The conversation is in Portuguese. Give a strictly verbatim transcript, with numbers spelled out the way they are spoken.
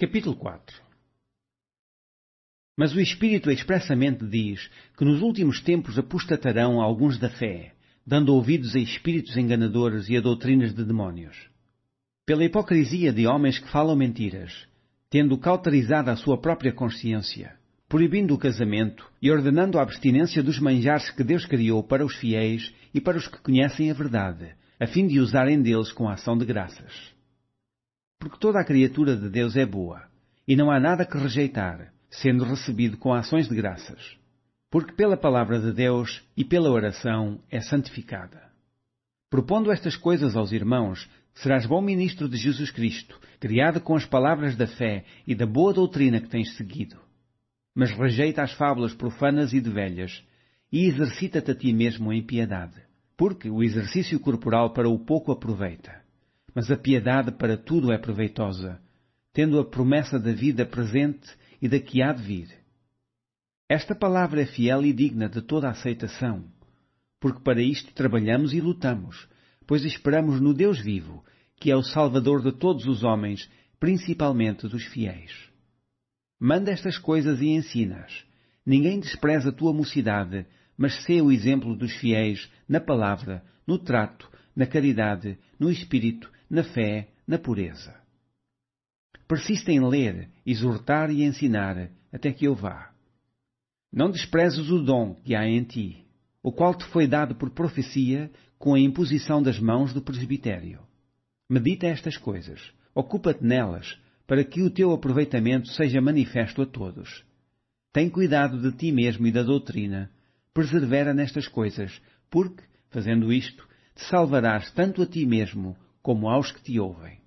Capítulo quatro. Mas o Espírito expressamente diz que nos últimos tempos apostatarão alguns da fé, dando ouvidos a espíritos enganadores e a doutrinas de demónios. Pela hipocrisia de homens que falam mentiras, tendo cauterizado a sua própria consciência, proibindo o casamento e ordenando a abstinência dos manjares que Deus criou para os fiéis e para os que conhecem a verdade, a fim de usarem deles com a ação de graças. Porque toda a criatura de Deus é boa, e não há nada que rejeitar, sendo recebido com ações de graças. Porque pela palavra de Deus e pela oração é santificada. Propondo estas coisas aos irmãos, serás bom ministro de Jesus Cristo, criado com as palavras da fé e da boa doutrina que tens seguido. Mas rejeita as fábulas profanas e de velhas, e exercita-te a ti mesmo em piedade. Porque o exercício corporal para o pouco aproveita, mas a piedade para tudo é proveitosa, tendo a promessa da vida presente e da que há de vir. Esta palavra é fiel e digna de toda a aceitação, porque para isto trabalhamos e lutamos, pois esperamos no Deus vivo, que é o Salvador de todos os homens, principalmente dos fiéis. Manda estas coisas e ensina-as. Ninguém despreza a tua mocidade, mas sê o exemplo dos fiéis na palavra, no trato, na caridade, no espírito, na fé, na pureza. Persiste em ler, exortar e ensinar, até que eu vá. Não desprezes o dom que há em ti, o qual te foi dado por profecia com a imposição das mãos do presbitério. Medita estas coisas, ocupa-te nelas, para que o teu aproveitamento seja manifesto a todos. Tem cuidado de ti mesmo e da doutrina, persevera nestas coisas, porque, fazendo isto, te salvarás tanto a ti mesmo como aos que te ouvem.